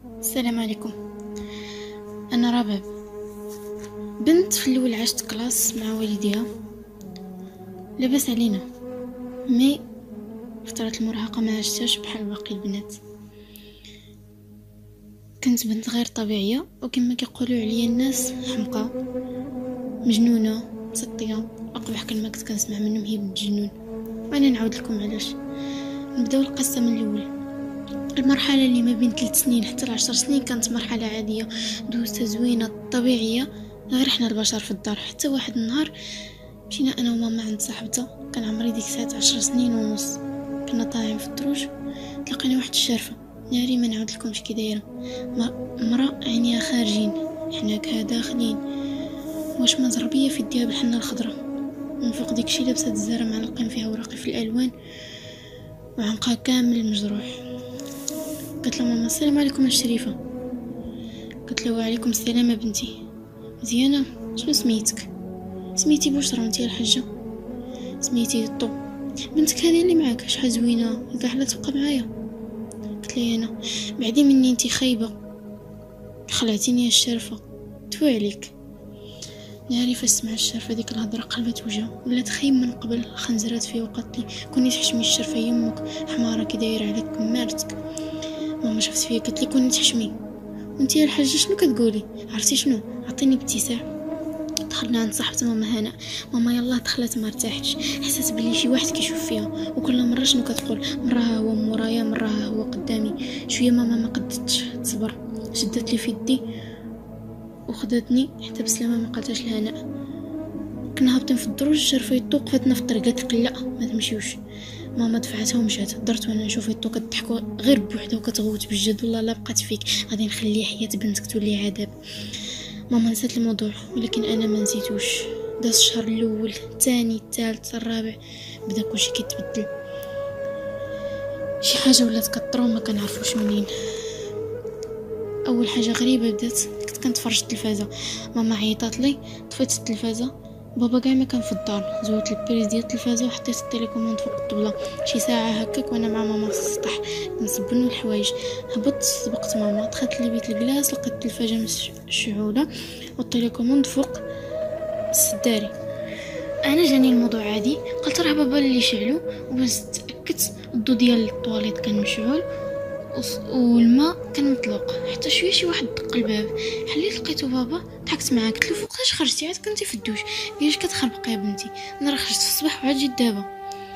السلام عليكم. انا رباب، بنت في الاول عشت كلاس مع والديها، لاباس علينا، مي فترة المراهقة ما عشتهاش بحال باقي البنات. كنت بنت غير طبيعية، وكما كيقولوا عليا الناس حمقى مجنونة مسطية. اقبح كلمة كنت كنسمع منهم هي بنت جنون، وانا نعاود لكم علاش. نبداو القصة من الاول. المرحلة اللي ما بين 3 سنين حتى 10 سنين كانت مرحلة عادية دوزتها زوينة طبيعية، غير احنا البشر في الدار. حتى واحد النهار مشينا انا وماما عند صاحبتها، كان عمري ديك الساعه 10 سنين ونص. كنا طالعين في الدروج، تلقينا واحد الشارفه ناري ما نعاود لكمش كي دايره، مرا عينيها خارجين، حنا كها داخلين، واش ما زربيه في يديها بالحنه الخضراء. من فوق ديكشي لابسه الزاره معلقين فيها وراقي في الالوان، وعنقها كامل مجروح. قلت لها ماما السلام عليكم الشريفه. قلت له وعليكم السلام بنتي. مزيانه؟ شنو سميتك؟ سميتي بشرى وانتي يا الحاجه؟ سميتي طو. بنتك هذه اللي معاك شحال زوينه، اذا حلا تبقى معايا. قلت لي انا بعدي مني انتي خايبه، خلعتيني يا الشرفه، توي عليك. ناري فاش سمع الشرفه ديك الهضره قلبت وجهها، ولات خايب من قبل. خنزرات فيه وقالت لي كوني تحشمي الشرفه يمك حماره كي دايره عليك كمارتك. ماما شافت فيا قالت لي كوني تحشمي. وانتي يا الحاجه شنو كتقولي؟ عرفتي شنو؟ عطيني باتساع. دخلنا عند صاحبة ماما هنا. ماما يلا دخلت ما ارتاحتش، حسيت بلي شي واحد كيشوف فيها، وكل مره شنو كتقول؟ مرة هو مورايا، مرة هو قدامي. شويه ماما ما قدتش تصبر، شدت لي في يدي وخدتني حتى بسلامه ما قالتهاش لهناء. كنا هابطين في الدروج، شرفه يطو وقفتنا في الطريق، قالت لك لا ما تمشيوش. ماما دفعتها ومشات. درت وانا نشوف يطو كتضحكوا غير بوحدها وكتغوت بالجد. والله لا بقات فيك، غادي نخلي حياه بنتك تولي عذاب. ماما نسات الموضوع، ولكن انا ما نسيتوش. داز الشهر الاول، الثاني، الثالث، الرابع، بدا كلشي كيتبدل. شي حاجه ولات كطرو ما كنعرفوش منين. اول حاجه غريبه بدات، كنت كنتفرج التلفازه، ماما عيطات لي، طفيت التلفازه. بابا كاع ما كان في الدار، زوت البريز ديال التلفازه وحطيت التليكوموند فوق الطبله. شي ساعه هكاك وانا مع ماما في السطح نصبنوا الحوايج. هبطت سبقت ماما، دخلت لبيت الكلاس، لقيت التلفازه مشعوله والتليكوموند فوق السداري. انا جاني الموضوع عادي، قلت راه بابا اللي شعلو، وباش تاكدت الضو ديال الطواليت كان مشعول والماء كان مطلوق. حتى شويه شي واحد دق الباب، حليت لقيتو بابا. ضحكت معاه قلت له فوقاش خرجتي؟ عاد كنتي في الدوش. قالش كتخربقي يا بنتي، انا راه خرجت في الصباح وعاد جيت دابا.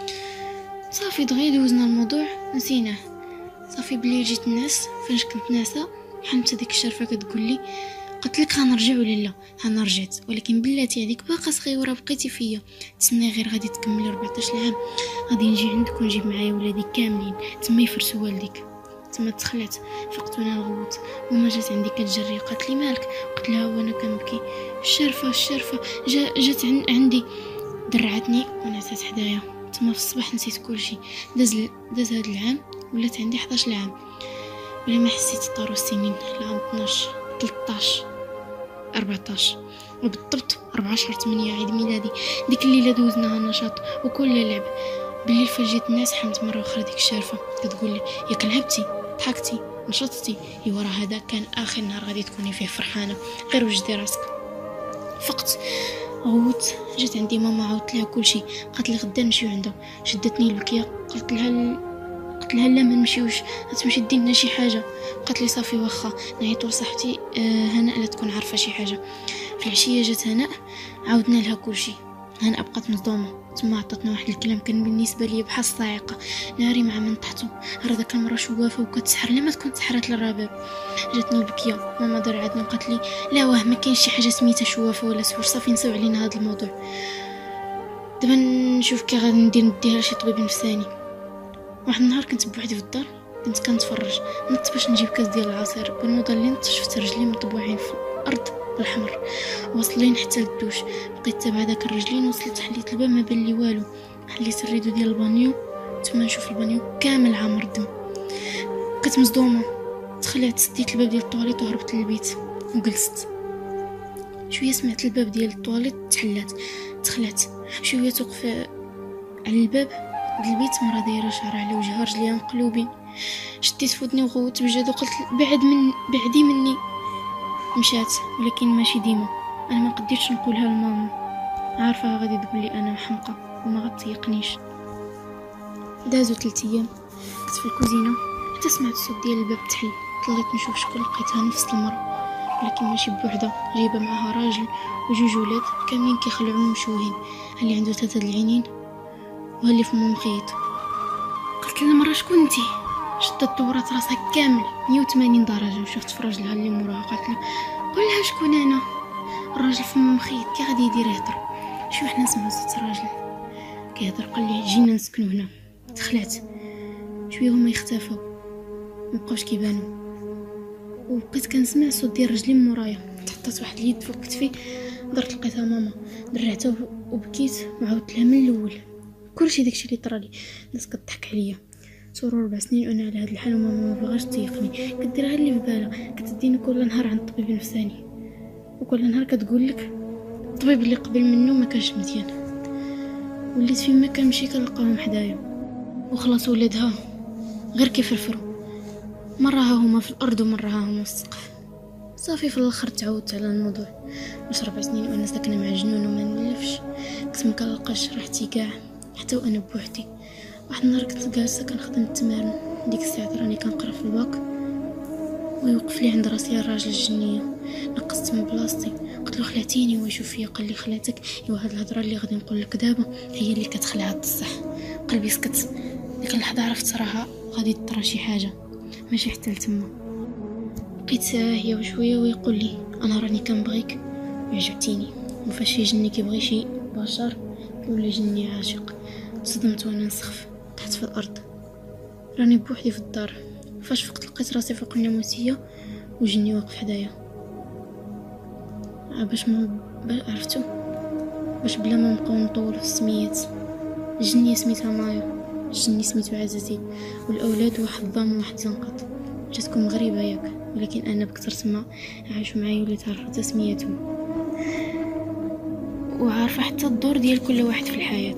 صافي دغيا دوزنا الموضوع نسيناه. صافي بلي جيت الناس، فاش كنت ناسا حنت ديك الشرفه كتقول لي قلت لك غنرجع ولا لا؟ انا رجعت، ولكن بلاتي عليك باقا صغيره بقيتي فيا. تسنى غير غادي تكملي 14 عام، غادي نجي عندك ونجيب معايا ولادي كاملين تما يفرسوا والديك. تما تخلعت، فقت وانا نغوت. وما جات عندي كتجري، قالت لي مالك؟ قلت لها وانا كنبكي. الشرفه جات عندي، درعتني ونعسات حدايا. تما في الصباح نسيت كلشي. داز هاد العام ولات عندي 11 عام، بلا ما حسيت طاروا السنين. العام 12 13 14 وبالضبط 14/8 عيد ميلادي. ديك الليله دوزناها نشاط وكل لعب. بالليل فجيت الناس حمت مره اخرى ديك الشارفه كتقول لي ياك لعبتي ضحكتي نشطتي. ايوا راه هذا كان اخر نهار غادي تكوني فيه فرحانه، غير وجدي راسك. فقت غوت، جات عندي ماما عاودت لها كلشي، قالت لي غدا نمشيو عندها. شدتني البكيه، قلت لها لا ما نمشيوش، غتمشي دير لنا شي حاجه. قالت لي صافي واخا نعيطوا لصاحبتي هناء لا تكون عارفه شي حاجه. في العشيه جات هناء، عاودنا لها كلشي. هناء بقات مصدومه، تما عطاتنا واحد الكلام كان بالنسبه لي بحال الصاعقه. ناري مع من طحتو، راه داك المره شوافه وكتسحر لما تكون سحرات للرباب. جاتني البكيه، ماما درعتني وقالت لي لا واه ما كاينش شي حاجه سميتها شوافه ولا سحر، صافي نساو علينا هذا الموضوع. دابا نشوف كي غادي نديها لشي طبيب نفساني. واحد النهار كنت بوحدي في الدار، كنت كنتفرج، نط باش نجيب كاس ديال العصير. بالنوضه اللي نط شفت رجلي مطبوعين في الارض بالحمر، واصلين حتى للدوش. بقيت تابع داك الرجلين، وصلت حليت الباب ما بان لي والو. حليت الريدو ديال البانيو، تما نشوف البانيو كامل عامر دم. كنت مصدومه، تخلعت سديت الباب ديال الطواليت وهربت للبيت وجلست. شويه سمعت الباب ديال الطواليت تحلات، تخلعت شويه توقف على الباب ديال البيت، مرة دايره شعر على وجهها، رجليها مقلوبين. شديت فودني وغوت بجد وقلت بعدي مني. مشات، ولكن ماشي ديما. انا ما قديتش نقولها لماما، عارفه غادي تقول لي انا حمقى وما غتيقنيش. دازو 3 ايام كنت في الكوزينه حتى سمعت الصوت ديال الباب تحل. طليت نشوف شكون، لقيتها نفس المرة ولكن ماشي بوحدة، جايبه معاها راجل وجوج ولاد كاملين كيخلعوا مشوهين، اللي عنده 3 العينين وهاللي فمو مخيط. قلت للمرة شكون انتي؟ شدت دورات راسها كامل 180 درجه وشفت في راجلها اللي موراها. قالت له قول لها شكون انا. الراجل فمو مخيط كي غادي يدير يهضر. شو حنا نسمعوا صوت راجل كيهضر. قال لي جينا نسكنوا هنا. دخلت شويه هما يختفوا مبقاوش كيبانوا، وبقيت كنسمع صوت ديال رجلي من مورايا. تحطت واحد اليد فوق كتفي، درت لقيتها ماما. درعتها وبكيت وعاودت لها من الاول كلشي داكشي اللي طرالي. الناس كتضحك عليا. صور 4 سنين وانا على هذا الحال وماما ما بغاش تيقني، كديرها اللي في بالها. كتديني كل نهار عند الطبيب النفساني وكل نهار كتقول لك الطبيب اللي قبل منه ما كانش مزيان. وليت فين ما كنمشي كنلقاهم حدايا. وخلاص ولادها غير كيفرفروا، مرة ها هما في الارض ومرة ها هما في السقف. صافي في الاخر تعودت على الموضوع. واش 4 سنين وانا ساكنه مع جنون وما نلفش، كنت ما كنلقاش راحتي كاع حتى وانا بوحدي. واحد النهار كنت جالسه كنخدم التمارين، ديك الساعه راني كنقرا في الباك ويوقف لي عند راسي الراجل الجنيه. نقصت من بلاصتي قلت له خلعتيني ويشوف فيا. قال لي خلعتك؟ ايوا هاد الهضره اللي غادي نقول لك دابا هي اللي كتخلعها بصح. قلبي سكت. ديك اللحظه عرفت راها غادي تطرى شي حاجه، ماشي حتى لتما. بقيت ساهيه وشويه ويقول لي انا راني كنبغيك وعجبتيني، وفاش شي جني كيبغي شي بشر كيولي جني عاشق. تصدمت وانا نسخف تحت في الارض. راني بوحدي في الدار. فاش فقت لقيت راسي فوق الناموسيه وجني واقف حدايا. باش ما عرفتو باش بلا ما نبقاو نطول في السميات. الجنيه سميتها مايو، الجني سميتو عزازي، والاولاد واحد ضام وواحد زنقط. جاتكم غريبه ياك؟ ولكن انا بكثر سما عاشوا معايا وليت عرفت سميتهم وعارفه حتى الدور ديال كل واحد في الحياه.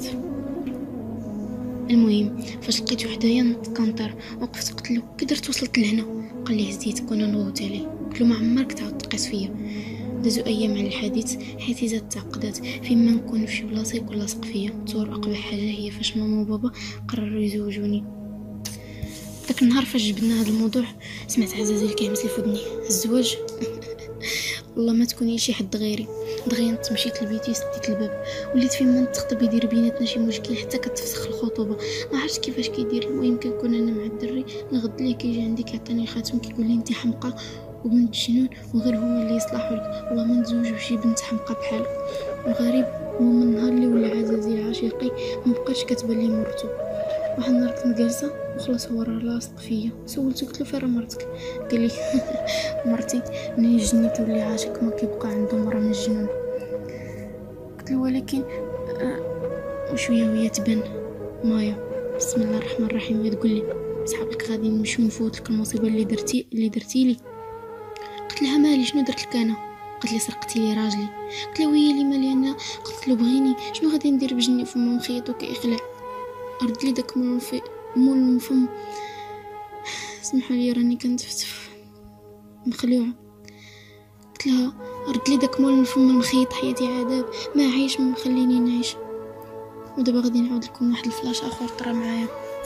المهم فاش لقيتو حدايا نط كنطير، وقفت قلت له كي درت وصلت لهنا؟ قال لي هزيتك وانا نغوت عليه. قلت له ما عمرك تعاود تقيس فيا. دازو ايام على الحديث حياتي زادت تعقدات. فين ما نكون في شي بلاصه يكون لاصق فيا. تصور اقبح حاجه هي فاش ماما وبابا قرروا يزوجوني. داك النهار فاش جبدنا هذا الموضوع سمعت عزازيل كيهمس لي فودني الزواج. والله ما تكوني شي حد غيري. دغيا مشيت لبيتي سديت الباب، وليت فين ما نتخطب يدير بيناتنا شي مشكل حتى كتفسخ الخطوبه. ما عرفتش كيفاش كيدير. المهم كنكون انا مع الدري نغد ليه كيجي عندي كيعطيني خاتم كيقول لي انت حمقى وبنت جنون وغير هما اللي يصلحوا لك. والله ما نتزوج بشي بنت حمقى بحالك. وغريب هو من النهار اللي ولا عزازيل عشيقي ما بقاش كتبان لي مرتو. واحد النهار كنت جالسه وخلاص هو راه لاصق فيا. سولته قلت له فين مرتك؟ قال لي مرتي منين الجني كيولي عاشق ما كيبقى عنده مرة من الجنون. قلت له ولكن وشويه وهي تبان مايا بسم الله الرحمن الرحيم وهي تقول لي صحابك غادي نمشيو نفوت لك المصيبه اللي درتي لي. قلت لها مالي شنو درت لك انا؟ قالت لي سرقتي لي راجلي. قلت لها وهي اللي مالي انا؟ قلت له بغيني شنو غادي ندير بجني فمو مخيط وكيخلع؟ رد لي داك مول الفم. سمحوا لي راني كنتفتف مخلوعه. قلت لها رد لي داك مول الفم المخيط، حياتي عذاب ما عايش ما خليني نعيش. ودابا غادي نعاود لكم واحد الفلاش اخر طرا معايا.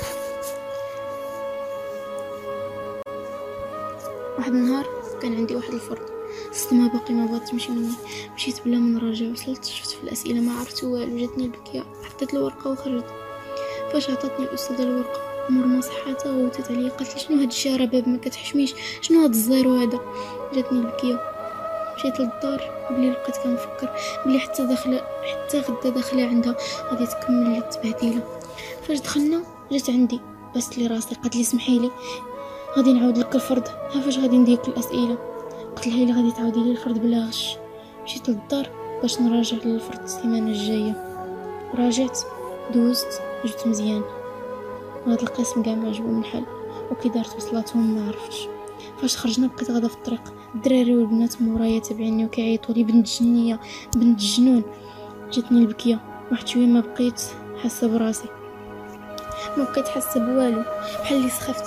واحد النهار كان عندي واحد الفرض السما باقي ما بغات تمشي مني. مشيت بلا ما نراجع، وصلت شفت في الاسئله ما عرفت والو، جاتني البكيه. حطيت الورقه وخرجت. فاش عطاتني الاستاذه الورقه مور ما صحاتها وغوتت عليا. قالت لي شنو هاد الشيء راه باب ما كتحشميش، شنو هاد الزيرو هذا؟ جاتني البكيه. مشيت للدار بلي لقيت كنفكر بلي حتى غدا داخله عندها غادي تكمل لي التبهديله. فاش دخلنا جات عندي بس لي راسي قالت لي سمحي لي غادي نعاود لك الفرض، ها فاش غادي نديك الاسئله. قلت لها الا غادي تعاودي لي الفرض بلا غش. مشيت للدار باش نراجع للفرض السيمانه الجايه. راجعت دوزت جبت مزيان. وهذا القسم كاع ما عجبو من حل وكي دارت وصلاتهم ما عرفتش. فاش خرجنا بقيت غادا في الطريق، الدراري والبنات مورايا تابعيني وكيعيطوا لي بنت جنيه بنت الجنون. جاتني البكيه. واحد شويه ما بقيت حاسه براسي، ما بقيت حاسه بوالو، بحال اللي سخفت.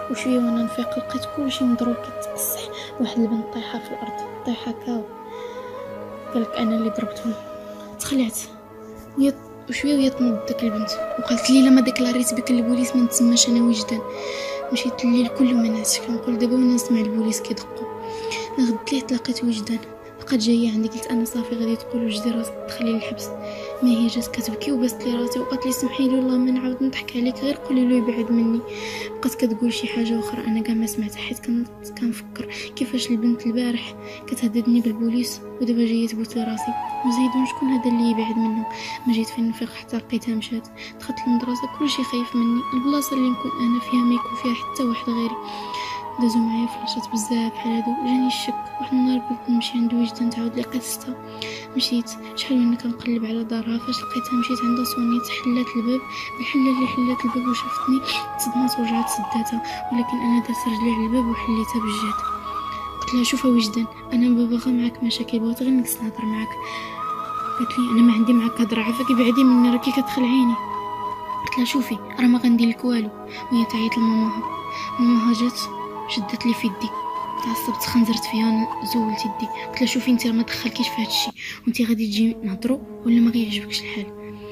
وشويه وانا نفيق لقيت كلشي مضروب كيتقصح، واحد البنت طايحه في الارض طايحه كاو. قالك انا اللي ضربتهم. تخلعت وشويه وهي تنوض داك البنت وقالت لي لما ديكلاريت بك البوليس ما نتسماش انا وجدان. مشيت الليل كله ما نعسش، كنقول دابا وانا نسمع البوليس كيدقوا. غدت ليه تلاقيت وجدان، بقات جايه عندي قلت انا صافي غادي تقول وجدي راسك تدخلي للحبس. ما هي جات كتبكي وبست لي راسي وقالت لي سمحي لي والله ما نعاود نضحك عليك، غير قولي له يبعد مني. بقات كتقول شي حاجه اخرى انا كاع ما سمعتها، حيت كنفكر كيفاش البنت البارح كتهددني بالبوليس ودابا جايه تبوس لي راسي. وزيدون شكون هذا اللي يبعد منه؟ ما جيت فين نفيق حتى لقيتها مشات. دخلت المدرسه كلشي خايف مني، البلاصه اللي نكون انا فيها ما يكون فيها حتى واحد غيري. دازو معايا فلاشات بزاف بحال هادو. جاني الشك واحد النهار قلت نمشي عند وجدان تعاود لي قصتها. مشيت شحال وانا كنقلب على دارها، فاش لقيتها مشيت عندها صونيت حلات الباب. الحله اللي حلات الباب وشافتني تصدمات ورجعت سداتها، ولكن انا درت رجلي على الباب وحليتها بالجهد. قلت لها شوفي وجدان انا ما باغا معاك مشاكل، بغيت غير نجلس نهضر معاك. قالت لي انا ما عندي معاك هضره، عافاك ابعدي مني راكي كتخلعيني. قلت لها شوفي راه ما غندير لك والو. وهي تعيط لماماها. ماماها جات شدت لي في يدي، تعصبت خنزرت فيها زولت يدي. قلت لها شوفي انت ما دخلكيش في هذا الشيء، وانت غادي تجي نهضروا ولا ما غيعجبكش الحال.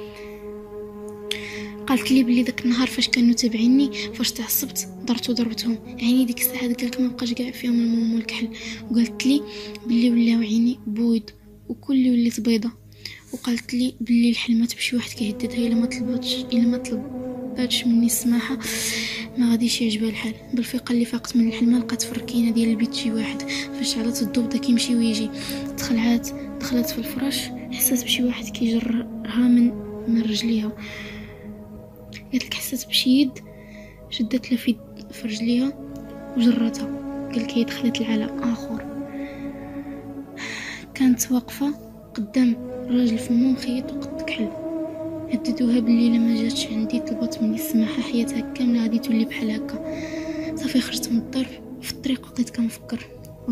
قالت لي بلي داك النهار فاش كانوا تابعيني فاش تعصبت ضربتهم يعني ديك الساعه داك ما بقاش كاع فيهم الموم والكحل. وقالت لي بلي ولاو عيني بويض وكلي وليت بيضه. وقالت لي بلي الحلمات بشي واحد كيهددها الا ما طلباتش مني السماحه ما غاديش يعجبها الحال. بالفيقه اللي فاقت من الحلمه لقات في الركينه ديال البيت شي واحد، فاش علات الضوء بدا كيمشي ويجي. دخلت في الفراش حسات بشي واحد كيجرها من رجليها. قالت لك حسات بشي يد شدت لها في رجليها وجرتها. قالك هي دخلت لعالم اخر. كانت واقفه قدام راجل فمو مخيط وقد كحل. هددوها باللي لما جاتش عندي طلبت مني السماحه حياتها كامله غادي تولي بحال هكا. صافي خرجت من الدار في الطريق وبقيت كنفكر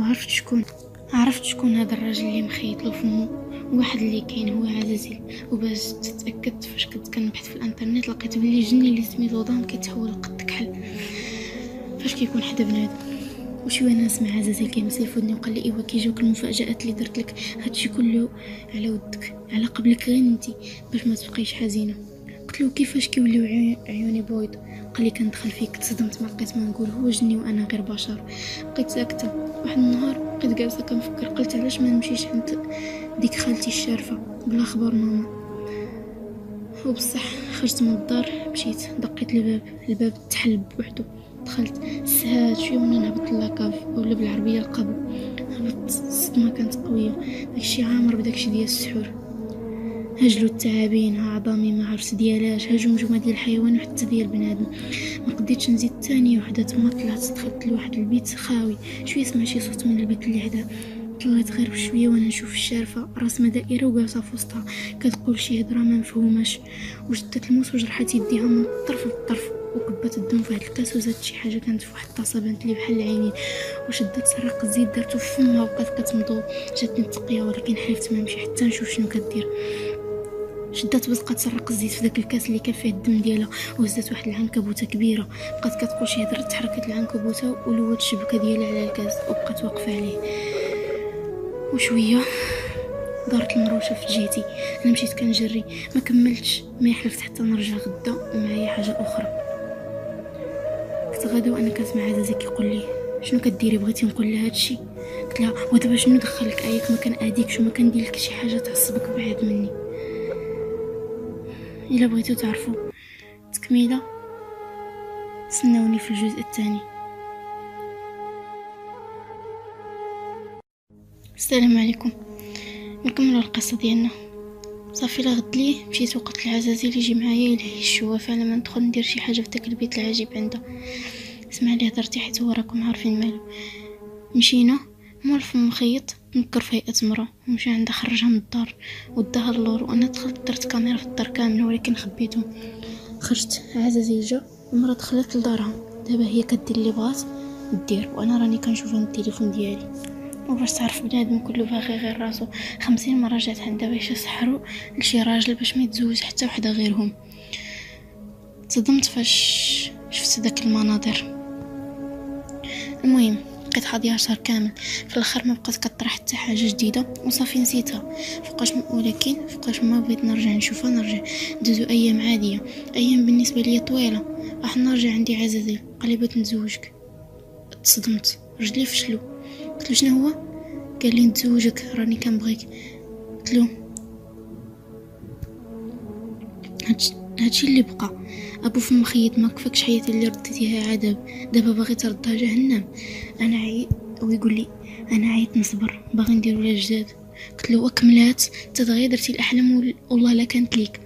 عرفت شكون هذا الراجل اللي مخيط له فمو. واحد اللي كاين هو عزازيل. وباش تتاكد فاش كنت كنبحث في الانترنت لقيت بلي جني اللي سميتو ضام كيتحول لقد كحل فاش كيكون حدا بنادم. وشويه ناس مع عزازيل كيمسي في ودني وقال لي ايوا كيجيوك المفاجات اللي درت لك هادشي كله على ودك على قبلك غير انتي باش ما تبقيش حزينه. قلت له كيفاش كيوليو عيوني بويض؟ قال لي كندخل فيك تصدمت ما لقيت ما نقول هو جني وانا غير بشر. بقيت ساكته. واحد النهار بقيت جالسه كنفكر قلت علاش ما نمشيش عند ديك خالتي الشارفه بلا خبر ماما. وبصح خرجت من الدار مشيت دقيت الباب تحل بوحدو. دخلت سهات شويه وانا نهبط لاكاف ولا بالعربيه القبو. هبطت الصدمه كانت قويه. داكشي عامر بداكشي ديال السحور. هجلو التعابين ها عظامي ما عرفت ديالاش هجو مجموعه ديال الحيوان وحتى ديال بنادم. ما قديتش نزيد ثانيه وحده تما طلعت دخلت لواحد البيت خاوي. شويه سمعت شي صوت من البيت اللي حدا. طلعت غير بشويه وانا نشوف الشارفه راسمه دائره وجالسه في وسطها كتقول شي هضره ما مفهوماش. وجدت الموس وجرحت يديها من الطرف للطرف وكبات الدم في هاد الكاس وزادت شي حاجه كانت في واحد الطاسه بانت لي بحال العينين. وشدت سرق الزيت دارته في فمها وبقات كتمضو. جاتني التقيه ولكن حلفت ما نمشي حتى نشوف شنو كدير. شدات بقات تسرق الزيت في داك الكاس اللي كان فيه الدم ديالها وهزات واحد العنكبوته كبيره. بقات كتقول شي هضره تحركت العنكبوته ولوت الشبكه ديالها على الكاس وبقات واقفه عليه. وشويه دارت المروشه في جهتي. انا مشيت كنجري ما كملتش ما حلفت حتى نرجع غدا ومعايا حاجه اخرى. كنت غدا وانا كنسمع عزازي كيقول لي شنو كديري بغيتي نقول لها هادشي. قلت لها ودابا شنو دخلك عياك ما كناديكش وما كندير لك شي حاجه تعصبك بعيد مني. الا بغيتو تعرفوا تكميله تسناوني في الجزء الثاني. السلام عليكم. نكملوا القصه ديالنا. صافي لا غد ليه مشيت وقت العزازيل يجي معايا يلهي الشوافه لما ندخل ندير شي حاجه في داك البيت العجيب عنده. اسمع لي هضرتي حيت هو راكم عارفين مالو. مشينا مول في مخيط نكر في هيئه مرا ومشى عندها خرجها من الدار وداها اللور. وانا دخلت درت كاميرا في الدار كامله ولكن خبيتهم. خرجت عزازيل جا المرا دخلت لدارها. دابا هي كدير اللي بغات دير وانا راني كنشوفها من التليفون ديالي. وباش تعرف بنادم كله باغي غير راسو 50 مره جات عندها باش يسحروا لشي راجل باش ما يتزوج حتى وحده غيرهم. تصدمت فاش شفت داك المناظر. المهم بقيت حاضيها شهر كامل، في الاخر ما بقات كطرح حتى حاجه جديده وصافي نسيتها. ولكن فوقاش ما بغيت نرجع نشوفها نرجع دوزو ايام عاديه، ايام بالنسبه لي طويله. راح نرجع عندي عزازيل قال لي بغيت نتزوجك. تصدمت، رجلي فشلو. قلت له شنو هو؟ قال لي نتزوجك راني كنبغيك. قلت له هادشي اللي بقى ابو في مخيط، ما كفاكش حياتي اللي رديتيها عذاب، دابا باغي تردها جهنم. انا عييت ويقول لي انا عييت نصبر باغي ندير ولاد جداد. قلت له وكملات تتغير درتي الاحلام والله لا كانت ليك.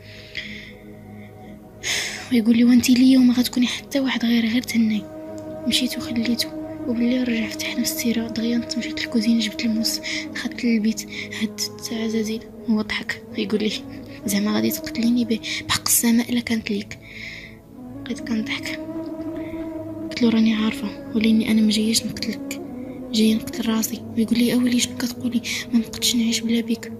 ويقول لي وانتي ليا وما غتكوني حتى واحد غير تهناي. مشيت وخليته، وباللي رجع فتحنا السيره دغيا مشيت للكوزينه جبت الموس دخلت للبيت هدت عزازيل. هو ضحك يقول لي زعما غادي تقتليني به بحق السماء الا كانت ليك. بقيت كنضحك. قلت له راني عارفه ولاني انا ما جايش نقتلك، جايه نقتل راسي. ويقول لي اولي شنو كتقولي؟ ما نقدش نعيش بلا بيك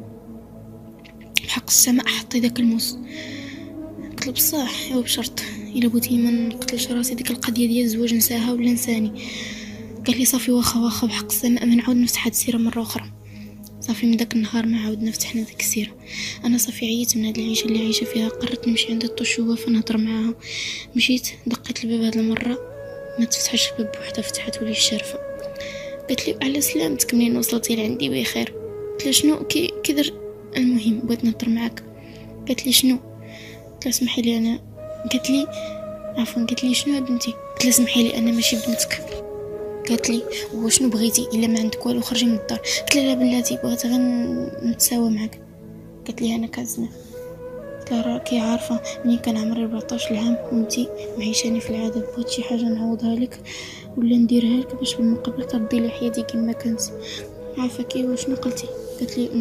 بحق السماء حطي داك الموس. قلت له بصح ايوا بشرط الا بغيتي ما نقتلش راسي ديك القضيه ديال الزواج نساها ولا نساني. قال لي صافي واخا بحق السماء ما نعاود نفتح هاد السيره مره اخرى. صافي من داك النهار ما عاودنا فتحنا ديك السيره. انا صافي عييت من هاد العيشه اللي عايشه فيها، قررت نمشي عند الطشوه فنهضر معاها. مشيت دقيت الباب هاد المره ما تفتحش الباب بوحدها، فتحت ولي الشرفه. قالت لي على سلامتك منين وصلتي لعندي بخير؟ قلت لها شنو كي در؟ المهم بغيت نهضر معاك. قالت لي شنو؟ قلت لها اسمحي لي انا. قالت لي عفوا. قالت لي شنو يا بنتي؟ قلت لها اسمحي لي انا ماشي بنتك. قالت لي وشنو بغيتي؟ الا ما عندك والو خرجي من الدار. قلت لها لا بلاتي بغيت غير نتساوى معك. قالت لي انا كنزنا. قلت لها راكي عارفه منين كان عمري 14 عام وانتي معيشاني في العذاب، بغيت شي حاجه نعوضها لك ولا نديرها لك باش بالمقابل تردي لي حياتي كما كانت. عافاك ايوا شنو قلتي؟ قالت لي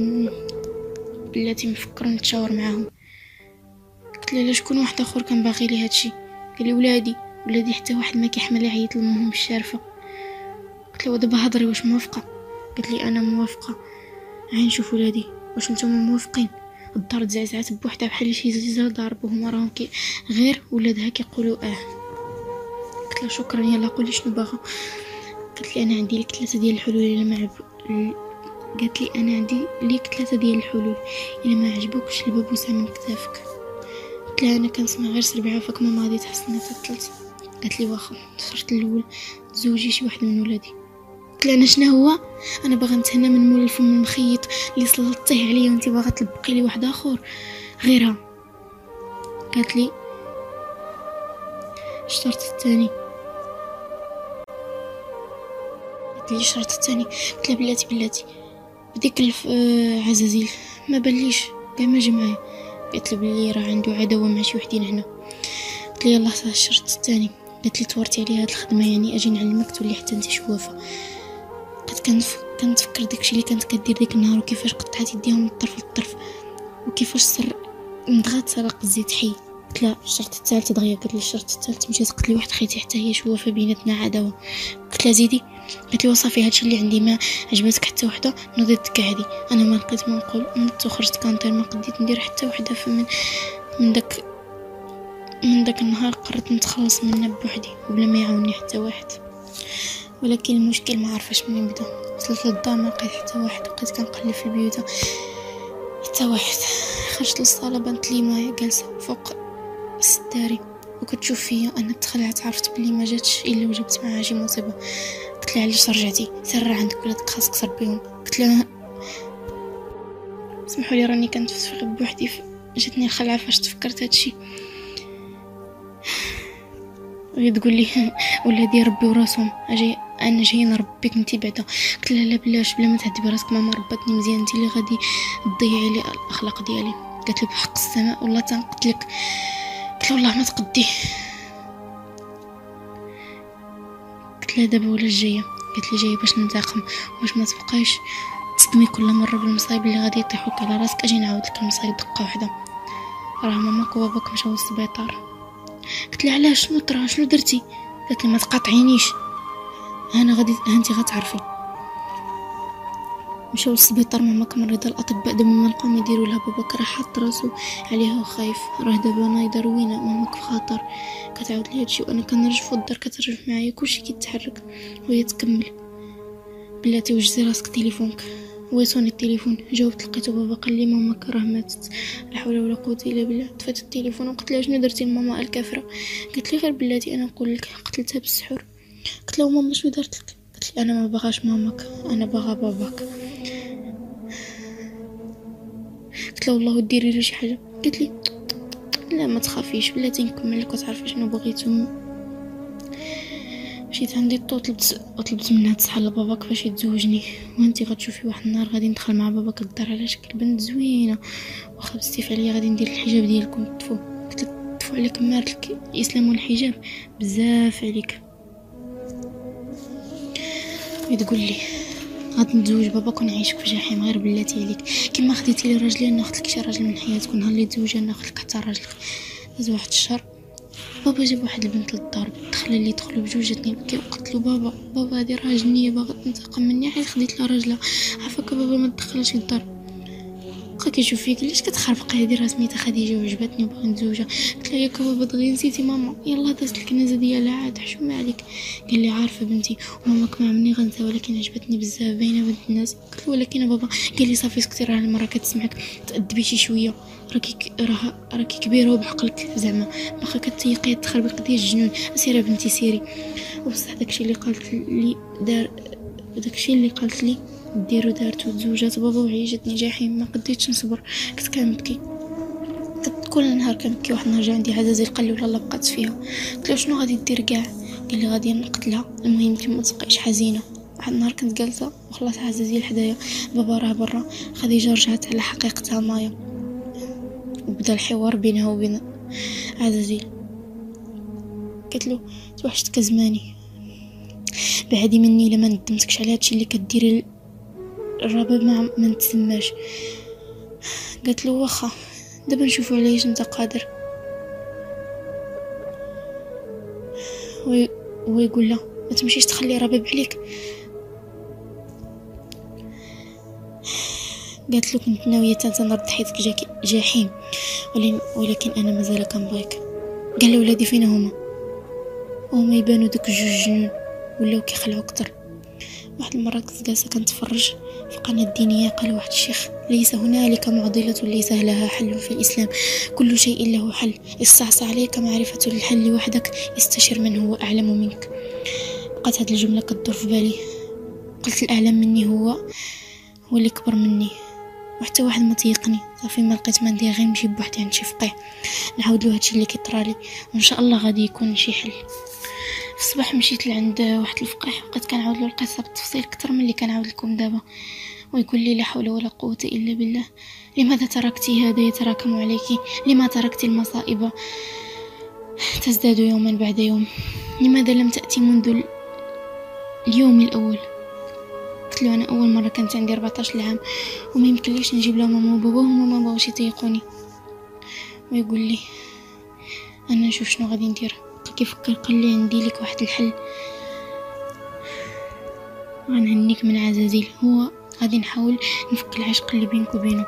بلاتي نفكر نتشاور معاهم. قلت لها لا شكون واحد اخر كان باغي لي هادشي؟ قال لي ولادي حتى واحد ما كيحمل يعيط لامهم بالشارفه. قلت له دابا هضري واش موافقه؟ قالت لي انا موافقه، عين نشوف ولادي واش نتوما موافقين؟ الدار تزعزعات بوحدها بحال شي زلزال ضربوهم راهم غير ولادها كيقولوا قلت لها شكرا يلا قولي شنو باغا. قالت لي انا عندي لك 3 ديال الحلول الا ما قالت لي انا عندي ليك 3 ديال الحلول الا ما عجبوكش البابوسه من كتافك. قلت لها انا كنسمع غير سربعه فك ماما غادي تحسني في الثالث. قالت لي واخا. الشرط الاول تزوجي شي واحد من ولادي. قلت لها انا شنو هو؟ انا باغا نتهنى من مول الفم المخيط اللي سلطتيه عليا وانت باغا تلبقي لي واحد اخر غيرها. قالت لي الشرط الثاني. قالت لي الشرط الثاني. قلت لها بلاتي بديك عزازيل ما بليش كاع ما جا معايا. قالت لي بلي راه عنده عداوه مع شي وحدين هنا. قلت لي يلاه الشرط الثاني. قالت لي تورتي عليا هاد الخدمه يعني اجي نعلمك تولي حتى انت شوافه. بقيت كنتفكر داكشي اللي كانت كدير ديك النهار وكيفاش قطعت يديها من الطرف للطرف وكيفاش بغات تسرق الزيت حي. قلت لها الشرط الثالث دغيا. قالت لي الشرط الثالث مشيت تقتلي واحد خيتي حتى هي شوافه بيناتنا عداوه. قلت لها زيدي. قالت لي وصافي هادشي اللي عندي ما عجبتك حتى وحده نوضي تكعدي. انا ما لقيت ما نقول نت وخرجت كنطير ما قديت ندير حتى وحده. من داك النهار قررت نتخلص منها بوحدي وبلا ما يعاوني حتى واحد. ولكن المشكل ما عرفاش منين بدا. وصلت للدار ما لقيت حتى واحد، بقيت كنقلب في البيوت حتى واحد. خرجت للصاله بانت لي مايا جالسه فوق السداري وكتشوف فيا. انا تخلعت عرفت بلي ما جاتش الا وجبت معها شي مصيبه. قلت لها علاش رجعتي؟ سر عندك ولادك خاصك تربيهم. قلت لها سمحوا لي راني كنتفكر بوحدي جاتني الخلعه فاش تفكرت هادشي. وهي تقول لي ولادي ربيو راسهم انا جاي نربيك انت بعدا. قلت لها لا بلاش بلا ما تهدي براسك ماما ربتني مزيان انت اللي غادي تضيعي لي الاخلاق ديالي. قالت لي بحق السماء والله تنقتلك. قلت لها والله ما تقدي. قلت لها دابا ولا جايه؟ قالت لي جايه باش ننتقم واش ما تبقايش تصدمي كل مره بالمصايب اللي غادي يطيحوك على راسك. اجي نعاود لك المصايب دقه واحده. راه ماماك وباباك مشاو للسبيطار. قلت لها علاش شنو طرا شنو درتي؟ قالت لي ما تقاطعينيش انا غادي انت غتعرفي. مشاو للسبيطار، ماما كمريضه، الاطباء دابا ما لقاو ما يديروا لها. بابا راه حاط راسو عليها وخايف، راه دابا نايضه روينه، ماماك في خطر. كتعاود لي هادشي وانا كنرجف في الدار، كترجف معايا كلشي كيتحرك وهي تكمل. بلاتي وجزي راسك تليفونك. ويصوني التليفون، جاوبت لقيتو بابا قال لي ماماك راه ماتت. لا حول ولا قوه الا بالله. طفيت التليفون وقلت لها شنو درتي لماما الكافره؟ قالت لي غير بلاتي انا نقول لك قتلتها بالسحور. قلت لها ماما شنو دارت لك؟ قالت لي انا ما باغاش ماماك، انا باغا باباك. قلت لها والله ديري لي شي حاجه. قالت لي لا ما تخافيش بلاتي نكمل لك وتعرفي شنو بغيتو. مشيت عندي طلبت منها تصحى لباباك باش يتزوجني، وانتي غتشوفي واحد النهار غادي ندخل مع باباك للدار على شكل بنت زوينه، واخا بستيف عليا غادي ندير الحجاب ديالكم تطفوا. قلت لك تطفوا على كمارتك الاسلام والحجاب بزاف عليك. تقول لي غادي نتزوج باباك ونعيشك في جحيم، غير بلاتي عليك كيما خديتي لي راجلي انا ناخذ لك شي راجل من حياتك، ونهار اللي تزوجي انا ناخذ لك حتى راجلك. داز واحد الشهر بابا جاب واحد البنت للدار، دخل اللي دخلوا بجوج جاتني بكي، وقلت له بابا هذه راه جنيه باغا تنتقم مني، حيت خديت لها راجلها. عافاك بابا ما تدخلش للدار. بقى كيشوف فيك علاش كتخربقي، هذه راه سميتها خديجه وعجبتني وباغي نتزوجها. قلت له ياك بابا دغيا نسيتي ماما، يلا دازت الكنازه ديالها عاد حشومه عليك. قال لي عارفه بنتي وماماك ما عمرني غنسى، ولكن عجبتني بزاف باينه بنت الناس. قلت له ولكن بابا. قال لي صافي سكتي، راه المره كتسمعك تادبي شي شويه، راكي كبيره وبعقلك زعما، باقا كتيقي تخربق ديال الجنون. سيري بنتي سيري. وبصح داكشي اللي قالت لي ديرو دارتو تزوجات بابا وعيشتني جحيم، ما قديتش نصبر، كنت كنبكي. كل نهار كنبكي. واحد النهار جا عندي عزازيل قال لي والله بقات فيها. قلت له شنو غادي دير كاع؟ قال لي غادي نقتلها، المهم انت ما تبقيش حزينه. واحد النهار كنت جالسه وخلاص عزازيل حدايا، بابا راه برا، خديجه رجعت على حقيقتها مايا، وبدا الحوار بينها وبين عزازيل. قلت له توحشتك زماني، بعدي مني لما ندمتكش على هادشي اللي كديري الرباب ما نتسماش. قالت له واخا دابا نشوفوا علاش انت قادر. ويقول له ما تمشيش تخلي رباب عليك. قالت له كنت ناويه تنرد حياتك جحيم، ولكن انا مازال كنبغيك. قال له ولادي فين هما يبانوا داك جوج جنون ولاو كيخلعوا اكثر. واحد المره كنت جالسه كنتفرج في قناه دينيه، قال واحد الشيخ ليس هنالك معضله ليس لها حل في الاسلام، كل شيء له حل، استعصى عليك معرفه الحل وحدك، استشر من هو اعلم منك. بقات هاد الجمله كتدور في بالي، قلت الاعلم مني هو اللي كبر مني، وحتى واحد ما تيقني. صافي ما لقيت ما ندير غير نمشي بوحدي عند شي فقيه نعاود له هادشي اللي كيطرالي، وان شاء الله غادي يكون شي حل. في الصباح مشيت لعند واحد الفقيه، بقيت كنعاود له القصه بالتفصيل اكثر من اللي كنعاود لكم دابا. ويقول لي لا حول ولا قوه الا بالله، لماذا تركتي هذا يتراكم عليك؟ لما تركت المصائب تزداد يوما بعد يوم؟ لماذا لم تأتي منذ اليوم الأول؟ قلت له أنا أول مرة كانت عندي 14 عام، وما يمكنليش نجيب لها ماما وبابا، هما ما بغاوش يطيقوني. ويقول لي أنا نشوف شنو غادي ندير. كيفكر قال لي عندي لك واحد الحل، غنهنيك من عزازيل، هو غادي نحاول نفك العشق اللي بينك وبينه.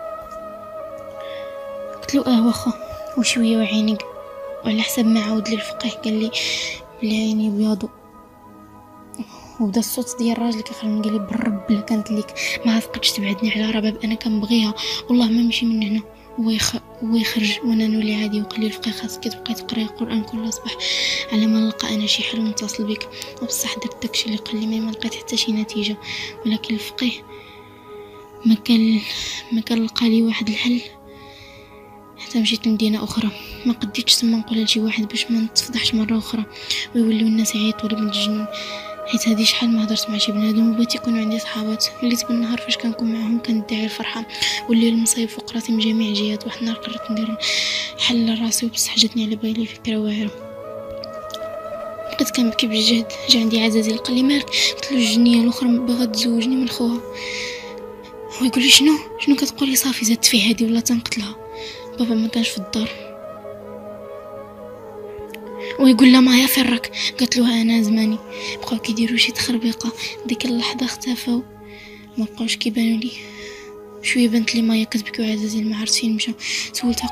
قلت له واخا، وشويه وعيني، وعلى حسب ما عاود لي الفقيه قال لي بلي عيني بياضو. وبدا الصوت ديال الراجل كيخرج، قال لي بالرب لا كانت ليك ما عافقتش تبعدني على رباب، انا كنبغيها والله ما نمشي من هنا. هو يخرج وانا نولي عادي. وقال لي الفقيه خاصك تبقاي تقراي القران كل صباح على ما نلقى انا شي حل ونتصل بك. وبصح درت داكشي اللي قال لي، ما لقيت حتى شي نتيجه. ولكن الفقيه ما كان لقى لي واحد الحل. حتى مشيت لمدينه اخرى، ما قديتش تما نقولها لشي واحد باش ما نتفضحش مره اخرى ويوليو الناس يعيطوا لي من الجنون، حيت هذه شحال ما هضرت مع شي بنادم وبغيت يكونوا عندي صحابات. وليت بالنهار فاش كنكون معاهم كندعي الفرحه، والليل المصايب فوق راسي من جميع جهات. واحد النهار قررت ندير حل راسي، وبصح جاتني على بالي فكره واعره. بقيت كنبكي بجهد. جا عندي عزازيل قال لي مالك؟ قلت له الجنيه الاخرى باغا تزوجني من خوها. هو يقول لي شنو كتقولي؟ صافي زادت في هذه ولا تنقتلها. بابا ما كانش في الدار. ويقول لها مايا فرك؟ قالت له انا زماني. بقاو كيديروا شي تخربيقه، ديك اللحظه اختفوا ما بقاوش كيبانوا لي. شويه بنت لي مايا كتبكي وعزازيل ما عرفت فين مشى. سولتها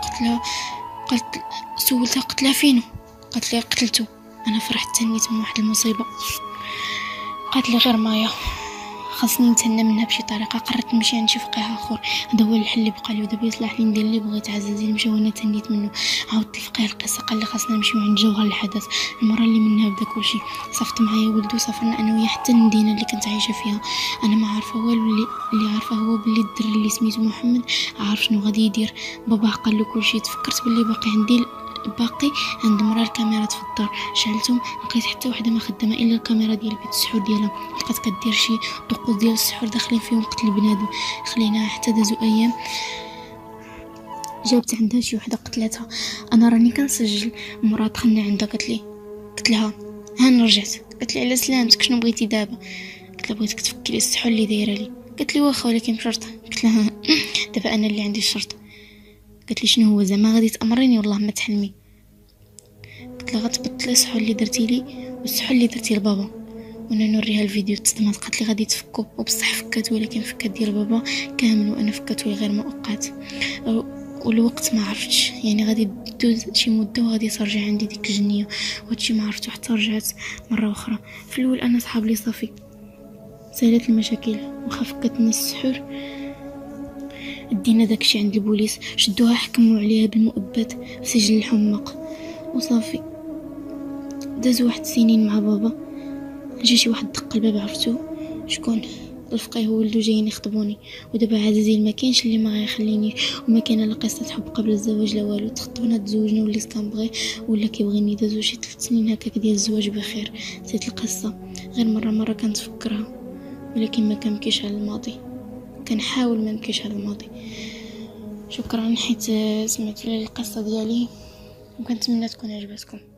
قلت لها فينو؟ قالت لي قتلته. انا فرحت تنيت من واحد المصيبه. قالت لي غير مايا خاصني نتهنى منها بشي طريقه. قررت نمشي عند شي فقيه اخر، هذا هو الحل اللي بقى لي، ودابا يصلح لي ندير اللي بغيت. عزازيل مشى وانا تنيت منه. عاودت الفقيه القصه، قال لي خاصنا نمشيو عند جوهر الحدث، المره اللي منها بدا كلشي. صافت معايا ولدو، سافرنا انا وياه حتى المدينه اللي كنت عايشه فيها. انا ما عارفه والو، اللي عارفه هو باللي الدري اللي سميتو محمد عارف شنو غادي يدير. بابا قال له كلشي. تفكرت باللي باقي عند مرا الكاميرات في الدار. شعلتهم، لقيت حتى وحده ما خدامه الا الكاميرا ديال بيت السحور ديالها. بقات كدير شي طقوس ديال السحور داخلين فيهم قتل بنادم. خليناها حتى دازو ايام، جابت عندها شي وحده قتلتها. انا راني كنسجل. مرا دخلنا عندها، قلت لها ها رجعت. قالت لي على سلامتك، شنو بغيتي دابا؟ قلت لها بغيتك تفكري السحور اللي دايره لي. قالت لي واخا ولكن بشرط. قلت لها دابا انا اللي عندي الشرط. قالت لي شنو هو زعما غادي تامريني؟ والله ما تحلمي. قلت لها غتبطلي السحور اللي درتي لي والسحور اللي درتي لبابا، وانا نوريها الفيديو. تصدمات، قالت لي غادي تفكوا. وبصح فكات، ولكن فكات ديال بابا كامل، وانا فكاتو غير مؤقت. والوقت ما عرفتش، يعني غادي دوز شي مده وغادي ترجع عندي ديك الجنيه، وهادشي ما عرفتو حتى رجعت مره اخرى. في الاول انا صحاب لي صافي سالت المشاكل، واخا فكتنا السحور دينا داكشي عند البوليس، شدوها حكموا عليها بالمؤبد في سجن الحماق وصافي. دازو واحد سنين مع بابا. جا شي واحد دق الباب، عرفتو شكون؟ الفقيه وولدو جايين يخطبوني. ودابا عزيزي ما كاينش اللي ما غيخليني، وما كاينه لا قصه حب قبل الزواج لا والو. تخطبنا تزوجنا وليت كنبغي ولا كيبغيني. دازو شي 3 سنين هكاك ديال الزواج بخير. نسيت القصه، غير مره كنتفكرها، ولكن ما كنبكيش على الماضي. كنحاول ما نبكيش على الماضي. شكرا حيت سمعتوا لي القصه ديالي، وكنتمنى تكون عجبتكم.